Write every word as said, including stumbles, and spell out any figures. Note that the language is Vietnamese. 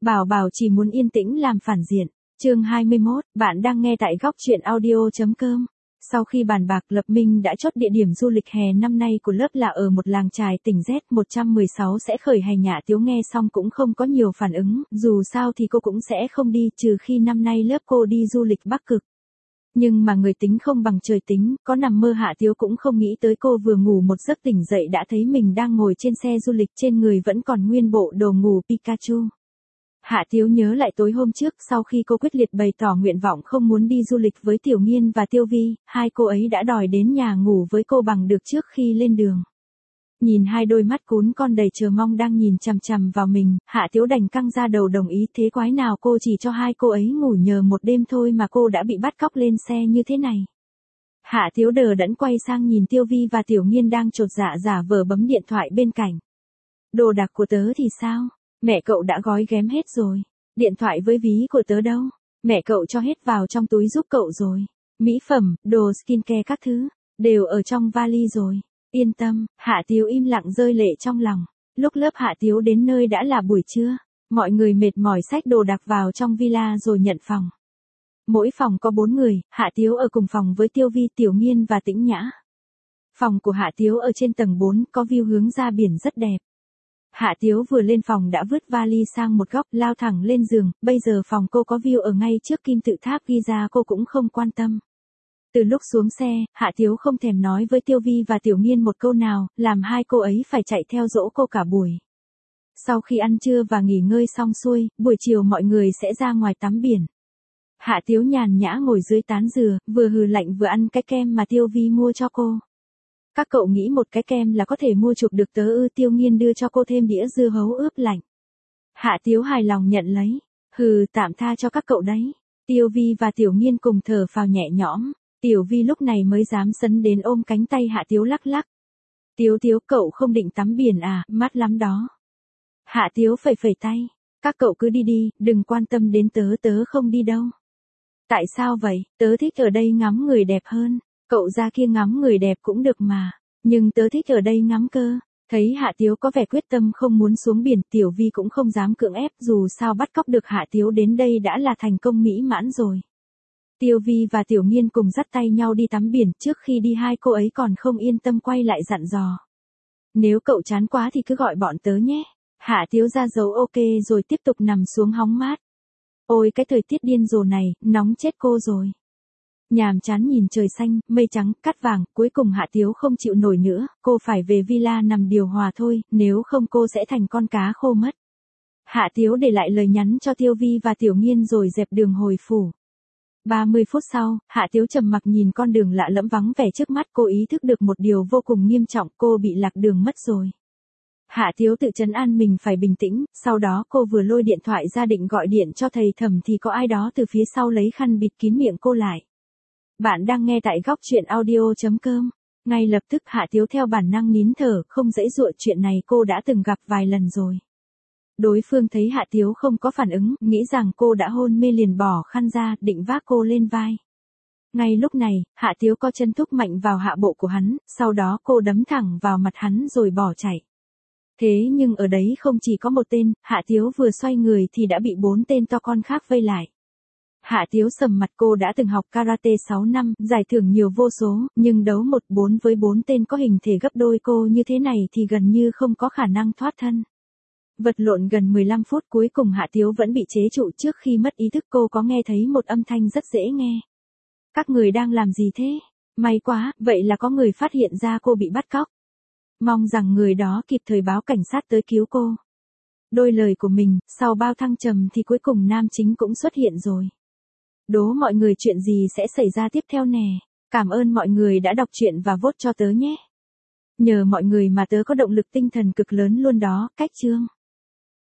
Bảo Bảo chỉ muốn yên tĩnh làm phản diện. Chương hai mươi mốt, bạn đang nghe tại góc truyện audio chấm com. Sau khi bàn bạc, Lập Minh đã chốt địa điểm du lịch hè năm nay của lớp là ở một làng chài tỉnh Z một trăm mười sáu sẽ khởi hành. Nhã Tiếu nghe xong cũng không có nhiều phản ứng, dù sao thì cô cũng sẽ không đi, trừ khi năm nay lớp cô đi du lịch Bắc Cực. Nhưng mà người tính không bằng trời tính, có nằm mơ Hạ Tiếu cũng không nghĩ tới cô vừa ngủ một giấc tỉnh dậy đã thấy mình đang ngồi trên xe du lịch, trên người vẫn còn nguyên bộ đồ ngủ Pikachu. Hạ Tiếu nhớ lại tối hôm trước, sau khi cô quyết liệt bày tỏ nguyện vọng không muốn đi du lịch với Tiểu Nghiên và Tiêu Vi, hai cô ấy đã đòi đến nhà ngủ với cô bằng được trước khi lên đường. Nhìn hai đôi mắt cún con đầy chờ mong đang nhìn chằm chằm vào mình, Hạ Tiếu đành căng ra đầu đồng ý. Thế quái nào cô chỉ cho hai cô ấy ngủ nhờ một đêm thôi mà cô đã bị bắt cóc lên xe như thế này. Hạ Tiếu đờ đẫn quay sang nhìn Tiêu Vi và Tiểu Nghiên đang chột dạ giả vờ bấm điện thoại bên cạnh. Đồ đạc của tớ thì sao? Mẹ cậu đã gói ghém hết rồi. Điện thoại với ví của tớ đâu? Mẹ cậu cho hết vào trong túi giúp cậu rồi. Mỹ phẩm, đồ skincare các thứ, đều ở trong vali rồi. Yên tâm. Hạ Tiếu im lặng rơi lệ trong lòng. Lúc lớp Hạ Tiếu đến nơi đã là buổi trưa. Mọi người mệt mỏi xách đồ đạc vào trong villa rồi nhận phòng. Mỗi phòng có bốn người, Hạ Tiếu ở cùng phòng với Tiêu Vi, Tiểu Nghiên và Tĩnh Nhã. Phòng của Hạ Tiếu ở trên tầng bốn, có view hướng ra biển rất đẹp. Hạ Tiếu vừa lên phòng đã vứt vali sang một góc, lao thẳng lên giường. Bây giờ phòng cô có view ở ngay trước kim tự tháp Giza, cô cũng không quan tâm. Từ lúc xuống xe, Hạ Tiếu không thèm nói với Tiêu Vi và Tiểu Nghiên một câu nào, làm hai cô ấy phải chạy theo dỗ cô cả buổi. Sau khi ăn trưa và nghỉ ngơi xong xuôi, buổi chiều mọi người sẽ ra ngoài tắm biển. Hạ Tiếu nhàn nhã ngồi dưới tán dừa, vừa hừ lạnh vừa ăn cái kem mà Tiêu Vi mua cho cô. Các cậu nghĩ một cái kem là có thể mua chuộc được tớ ư? Tiêu Nghiên đưa cho cô thêm đĩa dưa hấu ướp lạnh. Hạ Tiếu hài lòng nhận lấy. Hừ, tạm tha cho các cậu đấy. Tiêu Vi và Tiểu Nghiên cùng thở phào nhẹ nhõm. Tiểu Vi lúc này mới dám sấn đến ôm cánh tay Hạ Tiếu lắc lắc. Tiếu Tiếu, cậu không định tắm biển à, mát lắm đó. Hạ Tiếu phẩy phẩy tay. Các cậu cứ đi đi, đừng quan tâm đến tớ, tớ không đi đâu. Tại sao vậy? Tớ thích ở đây ngắm người đẹp hơn. Cậu ra kia ngắm người đẹp cũng được mà. Nhưng tớ thích ở đây ngắm cơ. Thấy Hạ Tiếu có vẻ quyết tâm không muốn xuống biển, Tiểu Vi cũng không dám cưỡng ép, dù sao bắt cóc được Hạ Tiếu đến đây đã là thành công mỹ mãn rồi. Tiêu Vi và Tiểu Nghiên cùng dắt tay nhau đi tắm biển, trước khi đi hai cô ấy còn không yên tâm quay lại dặn dò. Nếu cậu chán quá thì cứ gọi bọn tớ nhé. Hạ Tiếu ra dấu ok rồi tiếp tục nằm xuống hóng mát. Ôi cái thời tiết điên rồ này, nóng chết cô rồi. Nhàm chán nhìn trời xanh, mây trắng, cát vàng, cuối cùng Hạ Tiếu không chịu nổi nữa, cô phải về villa nằm điều hòa thôi, nếu không cô sẽ thành con cá khô mất. Hạ Tiếu để lại lời nhắn cho Tiêu Vi và Tiểu Nghiên rồi dẹp đường hồi phủ. ba mươi phút sau, Hạ Tiếu trầm mặc nhìn con đường lạ lẫm vắng vẻ trước mắt, cô ý thức được một điều vô cùng nghiêm trọng, cô bị lạc đường mất rồi. Hạ Tiếu tự trấn an mình phải bình tĩnh, sau đó cô vừa lôi điện thoại ra định gọi điện cho thầy Thẩm thì có ai đó từ phía sau lấy khăn bịt kín miệng cô lại. Bạn đang nghe tại góc truyện audio chấm com. Ngay lập tức Hạ Tiếu theo bản năng nín thở, không dễ dụa, chuyện này cô đã từng gặp vài lần rồi. Đối phương thấy Hạ Tiếu không có phản ứng, nghĩ rằng cô đã hôn mê liền bỏ khăn ra, định vác cô lên vai. Ngay lúc này, Hạ Tiếu có chân thúc mạnh vào hạ bộ của hắn, sau đó cô đấm thẳng vào mặt hắn rồi bỏ chạy. Thế nhưng ở đấy không chỉ có một tên, Hạ Tiếu vừa xoay người thì đã bị bốn tên to con khác vây lại. Hạ Tiếu sầm mặt, cô đã từng học karate sáu năm, giải thưởng nhiều vô số, nhưng đấu một bốn với bốn tên có hình thể gấp đôi cô như thế này thì gần như không có khả năng thoát thân. Vật lộn gần mười lăm phút cuối cùng Hạ Tiếu vẫn bị chế trụ, trước khi mất ý thức cô có nghe thấy một âm thanh rất dễ nghe. Các người đang làm gì thế? May quá, vậy là có người phát hiện ra cô bị bắt cóc. Mong rằng người đó kịp thời báo cảnh sát tới cứu cô. Đôi lời của mình, sau bao thăng trầm thì cuối cùng nam chính cũng xuất hiện rồi. Đố mọi người chuyện gì sẽ xảy ra tiếp theo nè. Cảm ơn mọi người đã đọc truyện và vote cho tớ nhé. Nhờ mọi người mà tớ có động lực tinh thần cực lớn luôn đó. Cách chương.